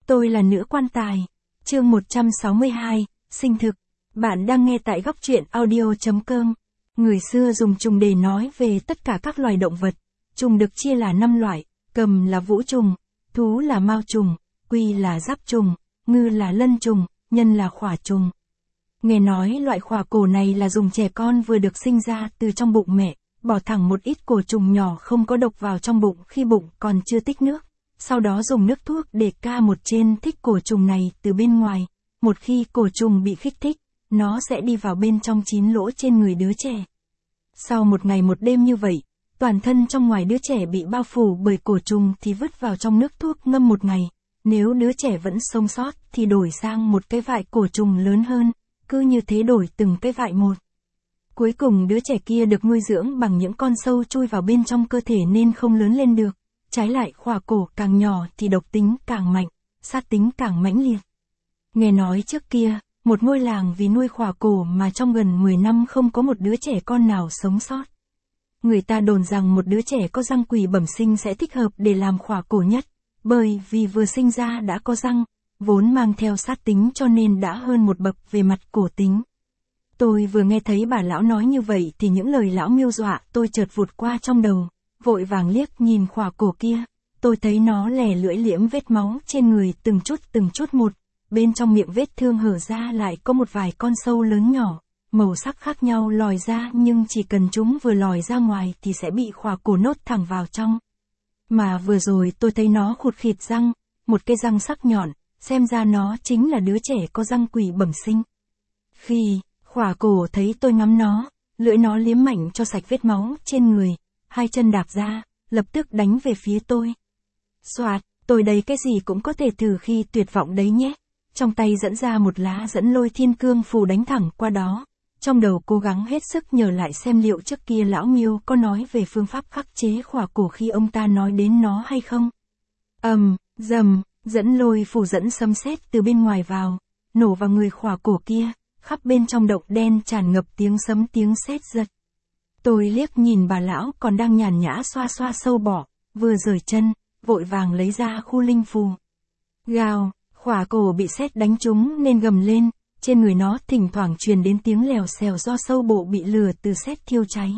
Tôi là nữ quan tài. Chương 162, sinh thực. Bạn đang nghe tại góc truyện audio.com. Người xưa dùng trùng để nói về tất cả các loài động vật. Trùng được chia là 5 loại, cầm là vũ trùng, thú là mao trùng, quy là giáp trùng, ngư là lân trùng, nhân là khỏa trùng. Nghe nói loại khỏa cổ này là dùng trẻ con vừa được sinh ra từ trong bụng mẹ, bỏ thẳng một ít cổ trùng nhỏ không có độc vào trong bụng khi bụng còn chưa tích nước. Sau đó dùng nước thuốc để ca một trên thích cổ trùng này từ bên ngoài. Một khi cổ trùng bị kích thích, nó sẽ đi vào bên trong 9 lỗ trên người đứa trẻ. Sau một ngày một đêm như vậy, toàn thân trong ngoài đứa trẻ bị bao phủ bởi cổ trùng thì vứt vào trong nước thuốc ngâm một ngày. Nếu đứa trẻ vẫn sống sót thì đổi sang một cái vại cổ trùng lớn hơn, cứ như thế đổi từng cái vại một. Cuối cùng đứa trẻ kia được nuôi dưỡng bằng những con sâu chui vào bên trong cơ thể nên không lớn lên được. Trái lại khỏa cổ càng nhỏ thì độc tính càng mạnh, sát tính càng mãnh liệt. Nghe nói trước kia, một ngôi làng vì nuôi khỏa cổ mà trong gần 10 năm không có một đứa trẻ con nào sống sót. Người ta đồn rằng một đứa trẻ có răng quỷ bẩm sinh sẽ thích hợp để làm khỏa cổ nhất, bởi vì vừa sinh ra đã có răng, vốn mang theo sát tính cho nên đã hơn một bậc về mặt cổ tính. Tôi vừa nghe thấy bà lão nói như vậy thì những lời lão miêu dọa tôi chợt vụt qua trong đầu. Vội vàng liếc nhìn khỏa cổ kia, tôi thấy nó lè lưỡi liễm vết máu trên người từng chút một, bên trong miệng vết thương hở ra lại có một vài con sâu lớn nhỏ, màu sắc khác nhau lòi ra nhưng chỉ cần chúng vừa lòi ra ngoài thì sẽ bị khỏa cổ nốt thẳng vào trong. Mà vừa rồi tôi thấy nó khụt khịt răng, một cái răng sắc nhọn, xem ra nó chính là đứa trẻ có răng quỷ bẩm sinh. Khi khỏa cổ thấy tôi ngắm nó, lưỡi nó liếm mạnh cho sạch vết máu trên người. Hai chân đạp ra, lập tức đánh về phía tôi. Soạt, tôi đây cái gì cũng có thể thử khi tuyệt vọng đấy nhé. Trong tay dẫn ra một lá dẫn lôi thiên cương phù đánh thẳng qua đó. Trong đầu cố gắng hết sức nhớ lại xem liệu trước kia lão Miêu có nói về phương pháp khắc chế khỏa cổ khi ông ta nói đến nó hay không. Dầm, dẫn lôi phù dẫn sấm sét từ bên ngoài vào, nổ vào người khỏa cổ kia, khắp bên trong động đen tràn ngập tiếng sấm tiếng sét giật. Tôi liếc nhìn bà lão còn đang nhàn nhã xoa xoa sâu bọ, vừa rời chân, vội vàng lấy ra khu linh phù. Gào, khỏa cổ bị sét đánh trúng nên gầm lên, trên người nó thỉnh thoảng truyền đến tiếng lèo xèo do sâu bộ bị lửa từ sét thiêu cháy.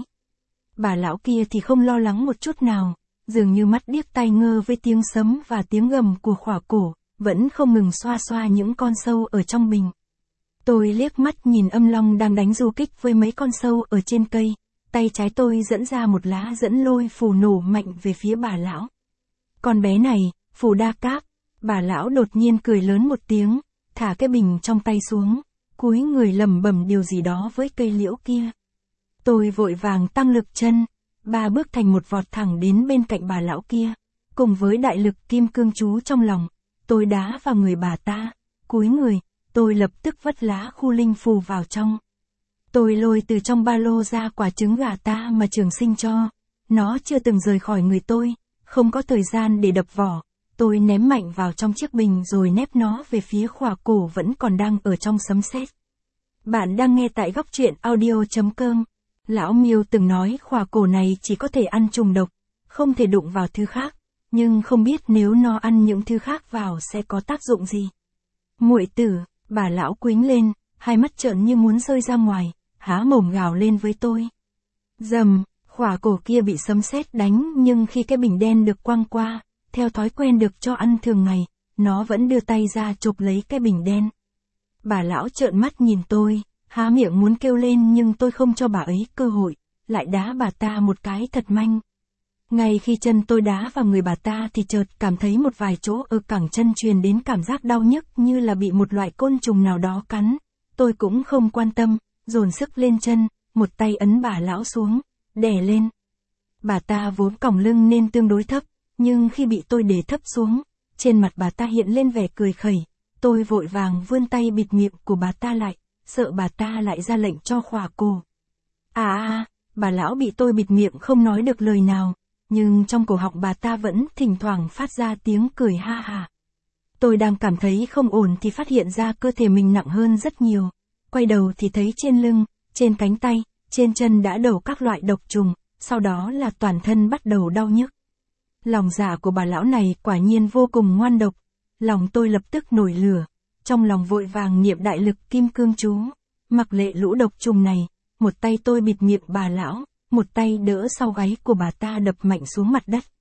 Bà lão kia thì không lo lắng một chút nào, dường như mắt điếc tai ngơ với tiếng sấm và tiếng gầm của khỏa cổ, vẫn không ngừng xoa xoa những con sâu ở trong bình. Tôi liếc mắt nhìn âm long đang đánh du kích với mấy con sâu ở trên cây. Tay trái tôi dẫn ra một lá dẫn lôi phù nổ mạnh về phía bà lão. Con bé này, phù đa cáp. Bà lão đột nhiên cười lớn một tiếng, thả cái bình trong tay xuống, cúi người lẩm bẩm điều gì đó với cây liễu kia. Tôi vội vàng tăng lực chân, 3 bước thành một vọt thẳng đến bên cạnh bà lão kia. Cùng với đại lực kim cương chú trong lòng, tôi đá vào người bà ta, cúi người, tôi lập tức vất lá khu linh phù vào trong. Tôi lôi từ trong ba lô ra quả trứng gà ta mà trường sinh cho. Nó chưa từng rời khỏi người tôi, không có thời gian để đập vỏ. Tôi ném mạnh vào trong chiếc bình rồi nép nó về phía khỏa cổ vẫn còn đang ở trong sấm sét. Bạn đang nghe tại góc truyện audio.com. Lão Miêu từng nói khỏa cổ này chỉ có thể ăn trùng độc, không thể đụng vào thứ khác, nhưng không biết nếu nó ăn những thứ khác vào sẽ có tác dụng gì. Muội tử, bà lão quĩnh lên, hai mắt trợn như muốn rơi ra ngoài. Há mồm gào lên với tôi. Dầm, khỏa cổ kia bị sấm sét đánh nhưng khi cái bình đen được quăng qua, theo thói quen được cho ăn thường ngày, nó vẫn đưa tay ra chụp lấy cái bình đen. Bà lão trợn mắt nhìn tôi, há miệng muốn kêu lên nhưng tôi không cho bà ấy cơ hội, lại đá bà ta một cái thật mạnh. Ngay khi chân tôi đá vào người bà ta thì chợt cảm thấy một vài chỗ ở cẳng chân truyền đến cảm giác đau nhức như là bị một loại côn trùng nào đó cắn. Tôi cũng không quan tâm. Dồn sức lên chân, một tay ấn bà lão xuống, đè lên. Bà ta vốn còng lưng nên tương đối thấp, nhưng khi bị tôi đè thấp xuống, trên mặt bà ta hiện lên vẻ cười khẩy. Tôi vội vàng vươn tay bịt miệng của bà ta lại, sợ bà ta lại ra lệnh cho khỏa cổ. Bà lão bị tôi bịt miệng không nói được lời nào, nhưng trong cổ họng bà ta vẫn thỉnh thoảng phát ra tiếng cười ha ha. Tôi đang cảm thấy không ổn thì phát hiện ra cơ thể mình nặng hơn rất nhiều. Quay đầu thì thấy trên lưng, trên cánh tay, trên chân đã đổ các loại độc trùng, sau đó là toàn thân bắt đầu đau nhức. Lòng dạ của bà lão này quả nhiên vô cùng ngoan độc. lòng tôi lập tức nổi lửa, trong lòng vội vàng niệm đại lực kim cương chú, mặc lệ lũ độc trùng này, một tay tôi bịt miệng bà lão, một tay đỡ sau gáy của bà ta đập mạnh xuống mặt đất.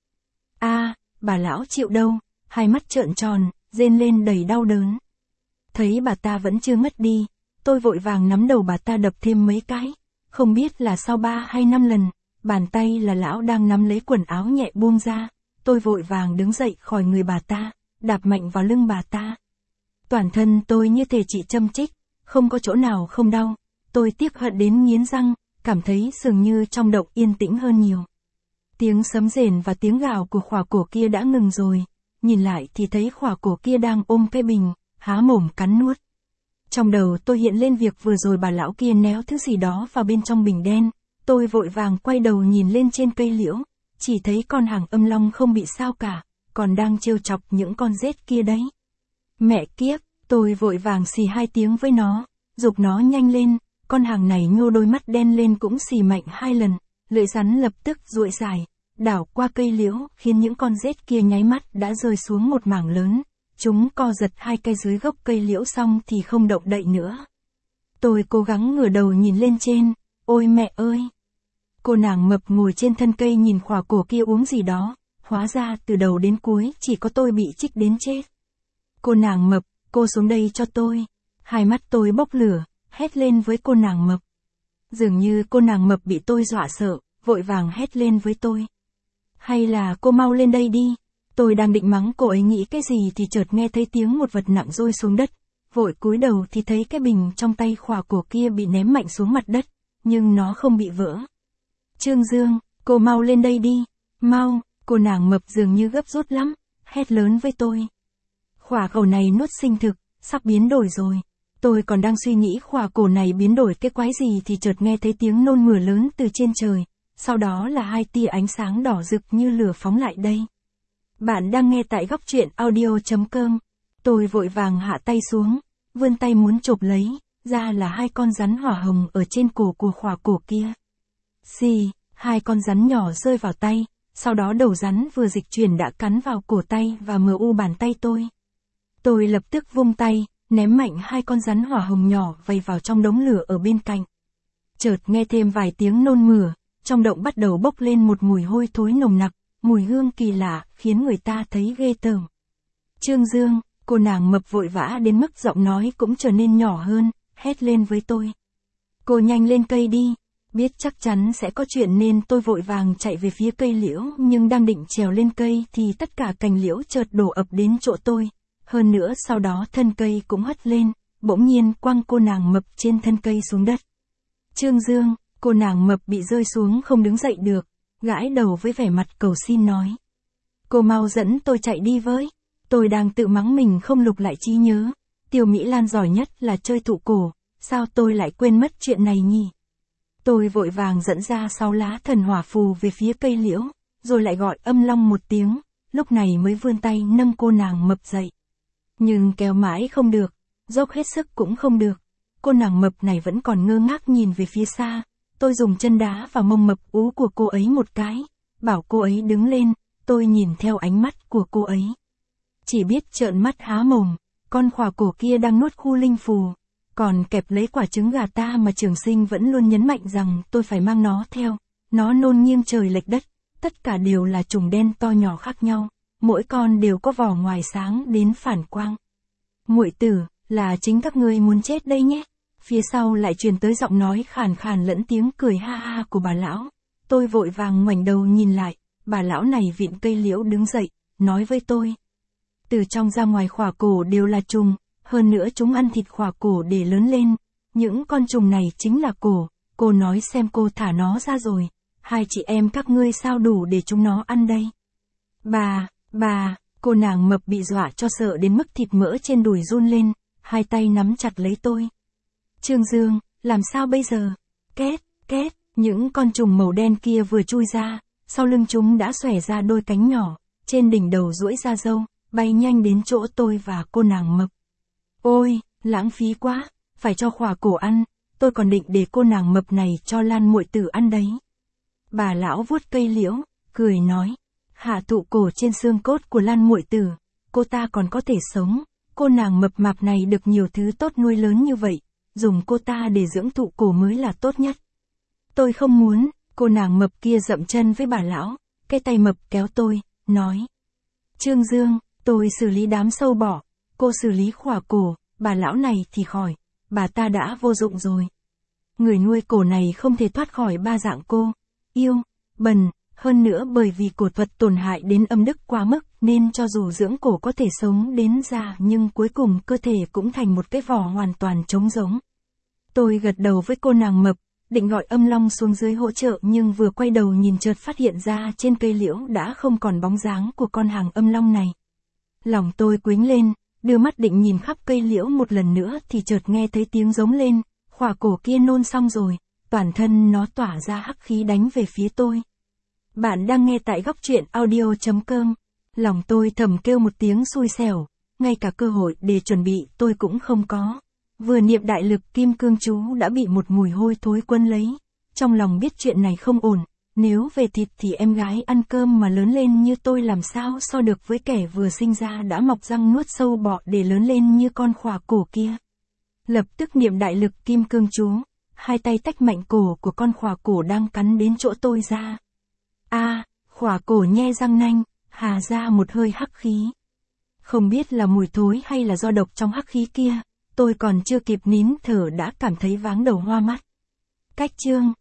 Bà lão chịu đâu, hai mắt trợn tròn, rên lên đầy đau đớn. Thấy bà ta vẫn chưa ngất đi, tôi vội vàng nắm đầu bà ta đập thêm mấy cái, không biết là sau 3 hay 5 lần, bàn tay là lão đang nắm lấy quần áo nhẹ buông ra, tôi vội vàng đứng dậy khỏi người bà ta, đạp mạnh vào lưng bà ta. Toàn thân tôi như thể chỉ châm chích, không có chỗ nào không đau, tôi tiếc hận đến nghiến răng, cảm thấy dường như trong động yên tĩnh hơn nhiều. Tiếng sấm rền và tiếng gào của khỏa cổ kia đã ngừng rồi, nhìn lại thì thấy khỏa cổ kia đang ôm cái bình, há mồm cắn nuốt. Trong đầu tôi hiện lên việc vừa rồi bà lão kia néo thứ gì đó vào bên trong bình đen, tôi vội vàng quay đầu nhìn lên trên cây liễu, chỉ thấy con hàng âm long không bị sao cả, còn đang trêu chọc những con rết kia đấy. Mẹ kiếp, tôi vội vàng xì 2 tiếng với nó, giục nó nhanh lên, con hàng này nhô đôi mắt đen lên cũng xì mạnh 2 lần, lưỡi rắn lập tức duỗi dài, đảo qua cây liễu, khiến những con rết kia nháy mắt đã rơi xuống một mảng lớn. Chúng co giật 2 cây dưới gốc cây liễu xong thì không động đậy nữa. Tôi cố gắng ngửa đầu nhìn lên trên, ôi mẹ ơi! Cô nàng mập ngồi trên thân cây nhìn khỏa cổ kia uống gì đó, hóa ra từ đầu đến cuối chỉ có tôi bị chích đến chết. Cô nàng mập, cô xuống đây cho tôi. Hai mắt tôi bốc lửa, hét lên với cô nàng mập. Dường như cô nàng mập bị tôi dọa sợ, vội vàng hét lên với tôi. Hay là cô mau lên đây đi. Tôi đang định mắng cô ấy nghĩ cái gì thì chợt nghe thấy tiếng một vật nặng rơi xuống đất, vội cúi đầu thì thấy cái bình trong tay khỏa cổ kia bị ném mạnh xuống mặt đất, nhưng nó không bị vỡ. Trương Dương, cô mau lên đây đi, mau, cô nàng mập dường như gấp rút lắm, hét lớn với tôi. Khỏa cổ này nuốt sinh thực, sắp biến đổi rồi. Tôi còn đang suy nghĩ khỏa cổ này biến đổi cái quái gì thì chợt nghe thấy tiếng nôn mửa lớn từ trên trời, sau đó là 2 tia ánh sáng đỏ rực như lửa phóng lại đây. Bạn đang nghe tại góc truyện audio.com. Tôi vội vàng hạ tay xuống, vươn tay muốn chộp lấy, ra là 2 con rắn hỏa hồng ở trên cổ của khỏa cổ kia. Xì, 2 con rắn nhỏ rơi vào tay, sau đó đầu rắn vừa dịch chuyển đã cắn vào cổ tay và u bàn tay tôi. Tôi lập tức vung tay, ném mạnh 2 con rắn hỏa hồng nhỏ vây vào trong đống lửa ở bên cạnh. Chợt nghe thêm vài tiếng nôn mửa, trong động bắt đầu bốc lên một mùi hôi thối nồng nặc. Mùi hương kỳ lạ, khiến người ta thấy ghê tởm. Trương Dương, cô nàng mập vội vã đến mức giọng nói cũng trở nên nhỏ hơn, hét lên với tôi. Cô nhanh lên cây đi, biết chắc chắn sẽ có chuyện nên tôi vội vàng chạy về phía cây liễu nhưng đang định trèo lên cây thì tất cả cành liễu chợt đổ ập đến chỗ tôi. Hơn nữa sau đó thân cây cũng hất lên, bỗng nhiên quăng cô nàng mập trên thân cây xuống đất. Trương Dương, cô nàng mập bị rơi xuống không đứng dậy được. Gãi đầu với vẻ mặt cầu xin nói. Cô mau dẫn tôi chạy đi với. Tôi đang tự mắng mình không lục lại trí nhớ. Tiêu Mỹ Lan giỏi nhất là chơi thụ cổ. Sao tôi lại quên mất chuyện này nhỉ? Tôi vội vàng dẫn ra 6 lá thần hỏa phù về phía cây liễu. Rồi lại gọi âm long một tiếng. Lúc này mới vươn tay nâng cô nàng mập dậy. Nhưng kéo mãi không được. Dốc hết sức cũng không được. Cô nàng mập này vẫn còn ngơ ngác nhìn về phía xa. Tôi dùng chân đá vào mông mập ú của cô ấy một cái, bảo cô ấy đứng lên, tôi nhìn theo ánh mắt của cô ấy. Chỉ biết trợn mắt há mồm, con khỏa cổ kia đang nuốt khu linh phù, còn kẹp lấy quả trứng gà ta mà Trường Sinh vẫn luôn nhấn mạnh rằng tôi phải mang nó theo. Nó nôn nghiêng trời lệch đất, tất cả đều là trùng đen to nhỏ khác nhau, mỗi con đều có vỏ ngoài sáng đến phản quang. Muội tử, là chính các ngươi muốn chết đây nhé. Phía sau lại truyền tới giọng nói khàn khàn lẫn tiếng cười ha ha của bà lão. Tôi vội vàng ngoảnh đầu nhìn lại, bà lão này vịn cây liễu đứng dậy, nói với tôi. Từ trong ra ngoài khỏa cổ đều là trùng, hơn nữa chúng ăn thịt khỏa cổ để lớn lên. Những con trùng này chính là cổ, cô nói xem cô thả nó ra rồi. 2 chị em các ngươi sao đủ để chúng nó ăn đây? Bà, cô nàng mập bị dọa cho sợ đến mức thịt mỡ trên đùi run lên, 2 tay nắm chặt lấy tôi. Trương Dương, làm sao bây giờ? Két, những con trùng màu đen kia vừa chui ra, sau lưng chúng đã xòe ra đôi cánh nhỏ, trên đỉnh đầu duỗi ra râu, bay nhanh đến chỗ tôi và cô nàng mập. Ôi, lãng phí quá, phải cho khỏa cổ ăn, tôi còn định để cô nàng mập này cho Lan muội tử ăn đấy. Bà lão vuốt cây liễu, cười nói, hạ thụ cổ trên xương cốt của Lan muội tử, cô ta còn có thể sống, cô nàng mập mạp này được nhiều thứ tốt nuôi lớn như vậy, dùng cô ta để dưỡng thụ cổ mới là tốt nhất. Tôi không muốn, cô nàng mập kia dậm chân với bà lão, cái tay mập kéo tôi, nói. Trương Dương, tôi xử lý đám sâu bọ, cô xử lý khỏa cổ, bà lão này thì khỏi, bà ta đã vô dụng rồi. Người nuôi cổ này không thể thoát khỏi ba dạng cô, yêu, bần, hơn nữa bởi vì cổ thuật tổn hại đến âm đức quá mức nên cho dù dưỡng cổ có thể sống đến già nhưng cuối cùng cơ thể cũng thành một cái vỏ hoàn toàn trống rỗng. Tôi gật đầu với cô nàng mập, định gọi Âm Long xuống dưới hỗ trợ nhưng vừa quay đầu nhìn chợt phát hiện ra trên cây liễu đã không còn bóng dáng của con hàng âm long này. Lòng tôi quếnh lên, đưa mắt định nhìn khắp cây liễu một lần nữa thì chợt nghe thấy tiếng giống lên, khỏa cổ kia nôn xong rồi, toàn thân nó tỏa ra hắc khí đánh về phía tôi. Bạn đang nghe tại góc truyện audio.com. Lòng tôi thầm kêu một tiếng xui xẻo, ngay cả cơ hội để chuẩn bị tôi cũng không có. Vừa niệm đại lực kim cương chú đã bị một mùi hôi thối quấn lấy. Trong lòng biết chuyện này không ổn, nếu về thịt thì em gái ăn cơm mà lớn lên như tôi làm sao so được với kẻ vừa sinh ra đã mọc răng nuốt sâu bọ để lớn lên như con khỏa cổ kia. Lập tức niệm đại lực kim cương chú, hai tay tách mạnh cổ của con khỏa cổ đang cắn đến chỗ tôi ra. Khỏa cổ nhe răng nanh, hà ra một hơi hắc khí. Không biết là mùi thối hay là do độc trong hắc khí kia, tôi còn chưa kịp nín thở đã cảm thấy váng đầu hoa mắt. Cách chương